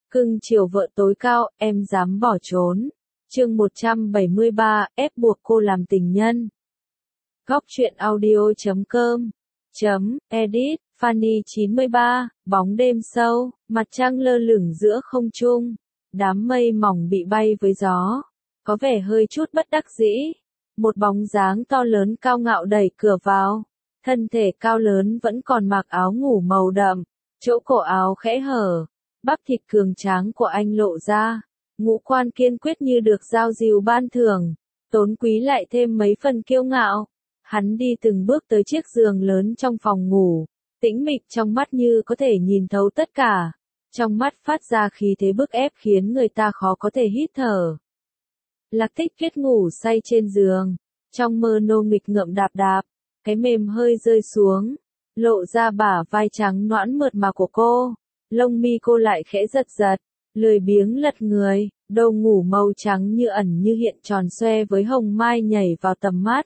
Cưng chiều vợ tối cao, em dám bỏ trốn. Chương 173, ép buộc cô làm tình nhân. Góc truyện audio.com Edit, Fanny 93, bóng đêm sâu, mặt trăng lơ lửng giữa không trung. Đám mây mỏng bị bay với gió. Có vẻ hơi chút bất đắc dĩ. Một bóng dáng to lớn cao ngạo đẩy cửa vào. Thân thể cao lớn vẫn còn mặc áo ngủ màu đậm. Chỗ cổ áo khẽ hở. Bắp thịt cường tráng của anh lộ ra. Ngũ quan kiên quyết như được giao dìu ban thưởng. Tốn Quý lại thêm mấy phần kiêu ngạo. Hắn đi từng bước tới chiếc giường lớn trong phòng ngủ. Tĩnh mịch trong mắt như có thể nhìn thấu tất cả. Trong mắt phát ra khí thế bức ép khiến người ta khó có thể hít thở. Lạc Tích Tuyết ngủ say trên giường. Trong mơ nô nghịch ngợm đạp đạp. Cái mềm hơi rơi xuống. Lộ ra bả vai trắng nõn mượt mà của cô. Lông mi cô lại khẽ giật giật. Lười biếng lật người. Đầu ngủ màu trắng như ẩn như hiện tròn xoe với hồng mai nhảy vào tầm mắt.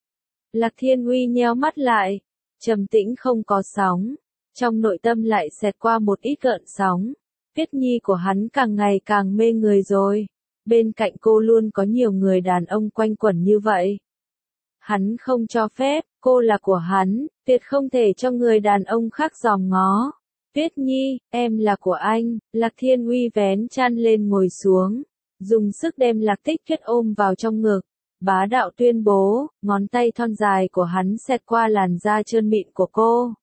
Lạc Thiên Uy nheo mắt lại. Trầm tĩnh không có sóng. Trong nội tâm lại xẹt qua một ít gợn sóng. Tuyết Nhi của hắn càng ngày càng mê người rồi. Bên cạnh cô luôn có nhiều người đàn ông quanh quẩn như vậy. Hắn không cho phép, cô là của hắn, tuyệt không thể cho người đàn ông khác dòm ngó. Tuyết Nhi, em là của anh. Lạc Thiên Uy vén chăn lên ngồi xuống. Dùng sức đem Lạc Tích Tuyết ôm vào trong ngực. Bá đạo tuyên bố, ngón tay thon dài của hắn xẹt qua làn da trơn mịn của cô.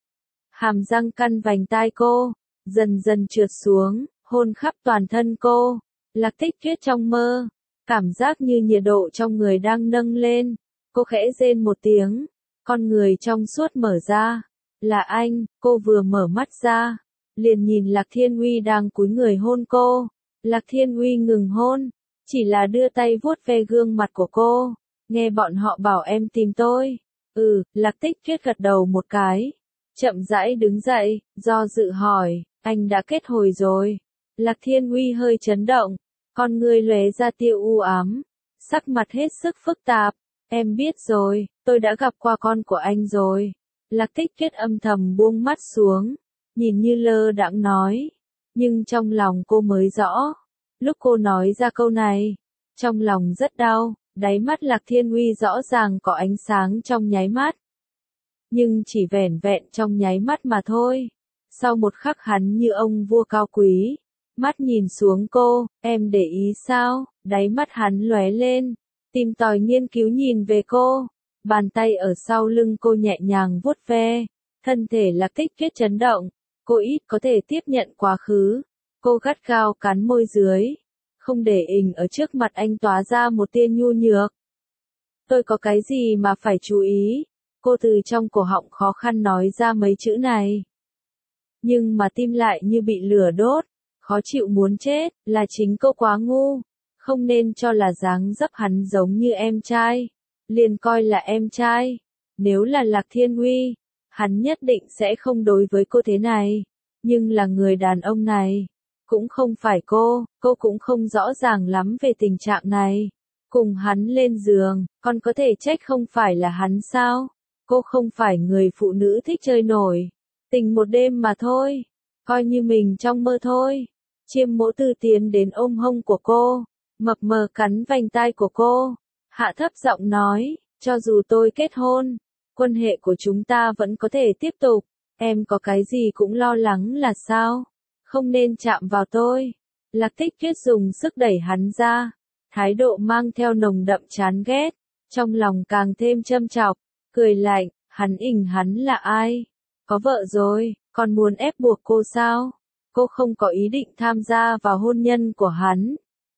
Hàm răng căn vành tai cô, dần dần trượt xuống, hôn khắp toàn thân cô. Lạc Tích Tuyết trong mơ, cảm giác như nhiệt độ trong người đang nâng lên. Cô khẽ rên một tiếng, con người trong suốt mở ra. Là anh, cô vừa mở mắt ra, liền nhìn Lạc Thiên Uy đang cúi người hôn cô. Lạc Thiên Uy ngừng hôn, chỉ là đưa tay vuốt ve gương mặt của cô. Nghe bọn họ bảo em tìm tôi. Lạc Tích Tuyết gật đầu một cái. Chậm rãi đứng dậy, do dự hỏi, anh đã kết hồi rồi. Lạc Thiên Uy hơi chấn động, con người lóe ra tia u ám, sắc mặt hết sức phức tạp. Em biết rồi, tôi đã gặp qua con của anh rồi. Lạc Tích Tuyết âm thầm buông mắt xuống, nhìn như lơ đãng nói. Nhưng trong lòng cô mới rõ. Lúc cô nói ra câu này, trong lòng rất đau, đáy mắt Lạc Thiên Uy rõ ràng có ánh sáng trong nháy mắt. Nhưng chỉ vẻn vẹn trong nháy mắt mà thôi. Sau một khắc hắn như ông vua cao quý. Mắt nhìn xuống cô, em để ý sao? Đáy mắt hắn lóe lên. Tìm tòi nghiên cứu nhìn về cô. Bàn tay ở sau lưng cô nhẹ nhàng vuốt ve. Thân thể Lạc Tích Tuyết chấn động. Cô ít có thể tiếp nhận quá khứ. Cô gắt gao cắn môi dưới. Không để ình ở trước mặt anh tỏa ra một tia nhu nhược. Tôi có cái gì mà phải chú ý? Cô từ trong cổ họng khó khăn nói ra mấy chữ này. Nhưng mà tim lại như bị lửa đốt. Khó chịu muốn chết, là chính cô quá ngu. Không nên cho là dáng dấp hắn giống như em trai. Liền coi là em trai. Nếu là Lạc Thiên Uy, hắn nhất định sẽ không đối với cô thế này. Nhưng là người đàn ông này. Cũng không phải cô cũng không rõ ràng lắm về tình trạng này. Cùng hắn lên giường, còn có thể trách không phải là hắn sao? Cô không phải người phụ nữ thích chơi nổi. Tình một đêm mà thôi. Coi như mình trong mơ thôi. Chiêm Mỗ Tư tiến đến ôm hông của cô. Mập mờ cắn vành tai của cô. Hạ thấp giọng nói, cho dù tôi kết hôn, quan hệ của chúng ta vẫn có thể tiếp tục. Em có cái gì cũng lo lắng là sao? Không nên chạm vào tôi. Lạc Tích Tuyết dùng sức đẩy hắn ra. Thái độ mang theo nồng đậm chán ghét. Trong lòng càng thêm châm chọc. Cười lạnh, hắn là ai? Có vợ rồi, còn muốn ép buộc cô sao? Cô không có ý định tham gia vào hôn nhân của hắn.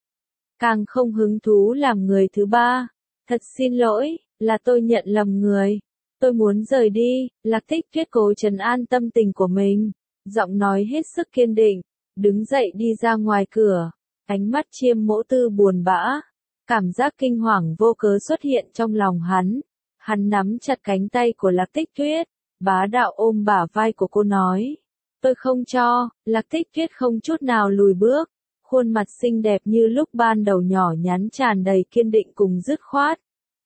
Càng không hứng thú làm người thứ ba. Thật xin lỗi, là tôi nhận lầm người. Tôi muốn rời đi. Lạc Tích Tuyết cố trấn an tâm tình của mình. Giọng nói hết sức kiên định. Đứng dậy đi ra ngoài cửa. Ánh mắt Chiêm Mỗ Tư buồn bã. Cảm giác kinh hoàng vô cớ xuất hiện trong lòng hắn. Hắn nắm chặt cánh tay của Lạc Tích Tuyết. Bá đạo ôm bả vai của cô nói. Tôi không cho. Lạc Tích Tuyết không chút nào lùi bước. Khuôn mặt xinh đẹp như lúc ban đầu nhỏ nhắn tràn đầy kiên định cùng dứt khoát.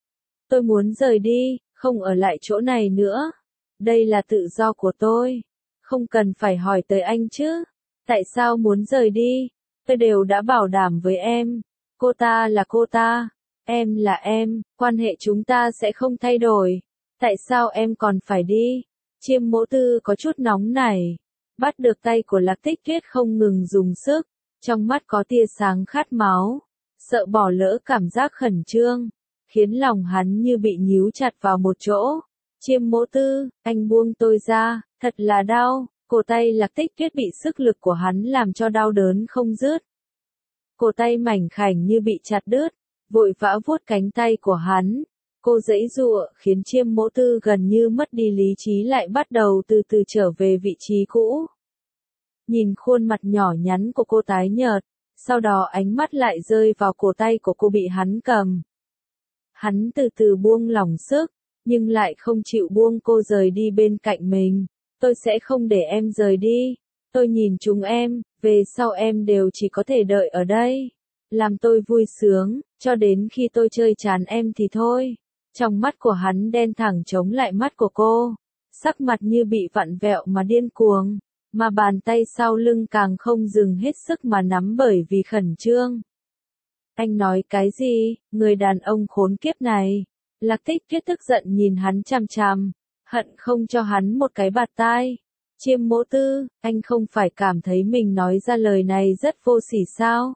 Tôi muốn rời đi, không ở lại chỗ này nữa. Đây là tự do của tôi. Không cần phải hỏi tới anh chứ. Tại sao muốn rời đi? Tôi đều đã bảo đảm với em. Cô ta là cô ta. Em là em. Quan hệ chúng ta sẽ không thay đổi. Tại sao em còn phải đi? Chiêm Mỗ Tư có chút nóng nảy. Bắt được tay của Lạc Tích Tuyết không ngừng dùng sức. Trong mắt có tia sáng khát máu. Sợ bỏ lỡ cảm giác khẩn trương. Khiến lòng hắn như bị nhíu chặt vào một chỗ. Chiêm Mỗ Tư, anh buông tôi ra, thật là đau. Cổ tay Lạc Tích Tuyết bị sức lực của hắn làm cho đau đớn không dứt. Cổ tay mảnh khảnh như bị chặt đứt, vội vã vuốt cánh tay của hắn. Cô giãy giụa, khiến Chiêm Mỗ Tư gần như mất đi lý trí lại bắt đầu từ từ trở về vị trí cũ. Nhìn khuôn mặt nhỏ nhắn của cô tái nhợt, sau đó ánh mắt lại rơi vào cổ tay của cô bị hắn cầm. Hắn từ từ buông lỏng sức, nhưng lại không chịu buông cô rời đi bên cạnh mình. Tôi sẽ không để em rời đi. Tôi nhìn chúng em, về sau em đều chỉ có thể đợi ở đây. Làm tôi vui sướng, cho đến khi tôi chơi chán em thì thôi. Trong mắt của hắn đen thẳng chống lại mắt của cô. Sắc mặt như bị vặn vẹo mà điên cuồng. Mà bàn tay sau lưng càng không dừng hết sức mà nắm bởi vì khẩn trương. Anh nói cái gì, người đàn ông khốn kiếp này. Lạc Tích Tuyết tức giận nhìn hắn chằm chằm, hận không cho hắn một cái bạt tai. Chiêm Mỗ Tư, anh không phải cảm thấy mình nói ra lời này rất vô sỉ sao?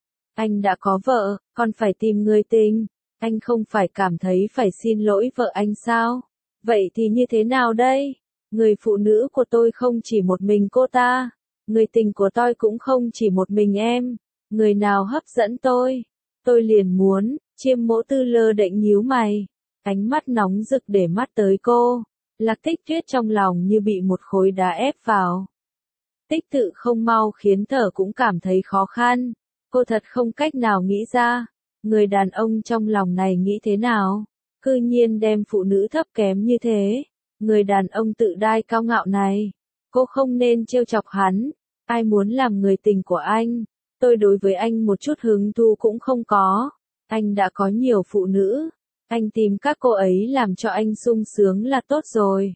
Anh đã có vợ, còn phải tìm người tình. Anh không phải cảm thấy phải xin lỗi vợ anh sao? Vậy thì như thế nào đây? Người phụ nữ của tôi không chỉ một mình cô ta. Người tình của tôi cũng không chỉ một mình em. Người nào hấp dẫn tôi? Tôi liền muốn. Chiêm Mỗ Tư lơ đễnh nhíu mày. Ánh mắt nóng rực để mắt tới cô. Lạc Tích Tuyết trong lòng như bị một khối đá ép vào. Tích tự không mau khiến thở cũng cảm thấy khó khăn. Cô thật không cách nào nghĩ ra. Người đàn ông trong lòng này nghĩ thế nào? Cư nhiên đem phụ nữ thấp kém như thế. Người đàn ông tự đai cao ngạo này. Cô không nên trêu chọc hắn. Ai muốn làm người tình của anh? Tôi đối với anh một chút hứng thú cũng không có. Anh đã có nhiều phụ nữ. Anh tìm các cô ấy làm cho anh sung sướng là tốt rồi.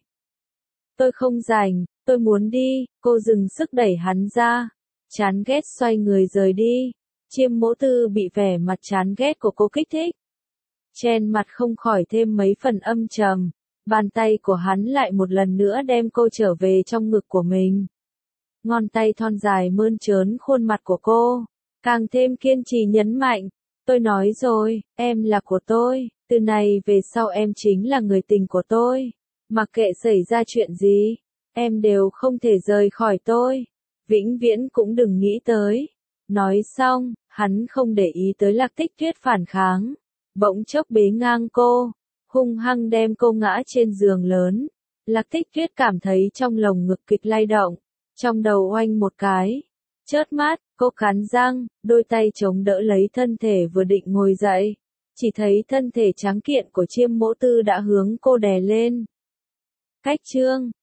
Tôi không rảnh, tôi muốn đi. Cô dừng sức đẩy hắn ra. Chán ghét xoay người rời đi. Chiêm Mỗ Tư bị vẻ mặt chán ghét của cô kích thích. Trên mặt không khỏi thêm mấy phần âm trầm. Bàn tay của hắn lại một lần nữa đem cô trở về trong ngực của mình. Ngón tay thon dài mơn trớn khuôn mặt của cô. Càng thêm kiên trì nhấn mạnh. Tôi nói rồi, em là của tôi. Từ này về sau em chính là người tình của tôi. Mặc kệ xảy ra chuyện gì, em đều không thể rời khỏi tôi. Vĩnh viễn cũng đừng nghĩ tới. Nói xong, hắn không để ý tới Lạc Tích Tuyết phản kháng. Bỗng chốc bế ngang cô, hung hăng đem cô ngã trên giường lớn. Lạc Tích Tuyết cảm thấy trong lồng ngực kịch lay động, trong đầu oanh một cái. Chớp mắt, cô cắn răng, đôi tay chống đỡ lấy thân thể vừa định ngồi dậy. Chỉ thấy thân thể trắng kiện của Chiêm Mỗ Tư đã hướng cô đè lên. Cách chương